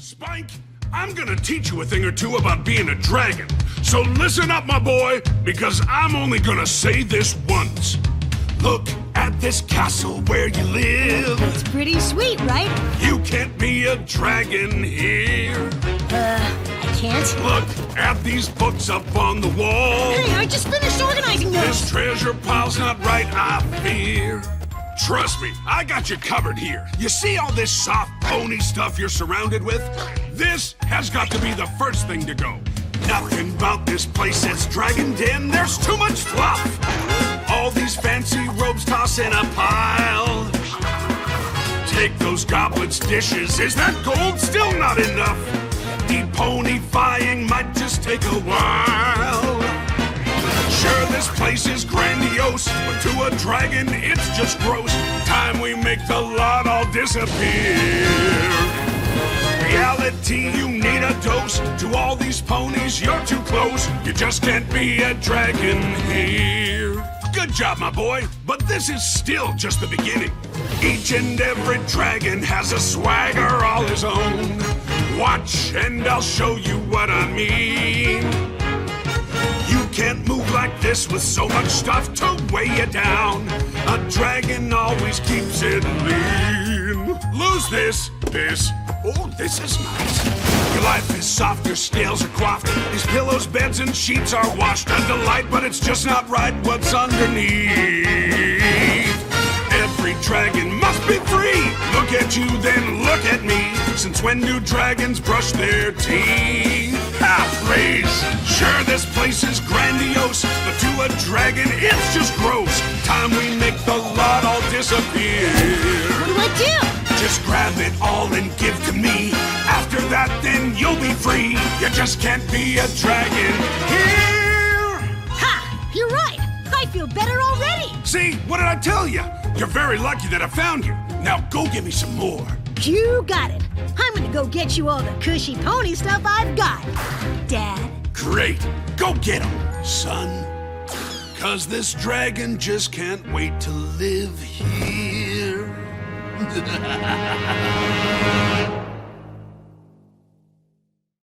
Spike, I'm gonna teach you a thing or two about being a dragon. So listen up, my boy, because I'm only gonna say this once. Look at this castle where you live. It's pretty sweet, right? You can't be a dragon here. I can't. Look at these books up on the wall. Hey, I just finished organizing those. This treasure pile's not right, I fear. Trust me, I got you covered here. You see all this soft pony stuff you're surrounded with? This has got to be the first thing to go. Nothing about this place that's Dragon Den. There's too much fluff. All these fancy robes tossed in a pile. Take those goblets' dishes. Is that gold still not enough? Deponifying might just take a while. Sure, this place is grandiose, but to a dragon, it's just gross. Time we make the lot all disappear. Reality, you need a dose. To all these ponies, you're too close. You just can't be a dragon here. Good job, my boy, but this is still just the beginning. Each and every dragon has a swagger all his own. Watch, and I'll show you what I mean. You can't move like this with so much stuff to weigh you down. A dragon always keeps it lean. Lose this. Oh, this is nice. Your life is soft, your scales are coiffed. These pillows, beds, and sheets are washed. A delight, but it's just not right what's underneath. Every dragon must be free. Look at you, then look at me. Since when do dragons brush their teeth? Ah, please. Sure, this place is grandiose, but to a dragon, it's just gross. Time we make the lot all disappear. What do I do? Just grab it all and give to me. After that, then you'll be free. You just can't be a dragon here. Ha! You're right. I feel better already. See, what did I tell you? You're very lucky that I found you. Now go get me some more. You got it. I'm gonna go get you all the cushy pony stuff I've got, Dad. Great. Go get 'em, son. 'Cause this dragon just can't wait to live here.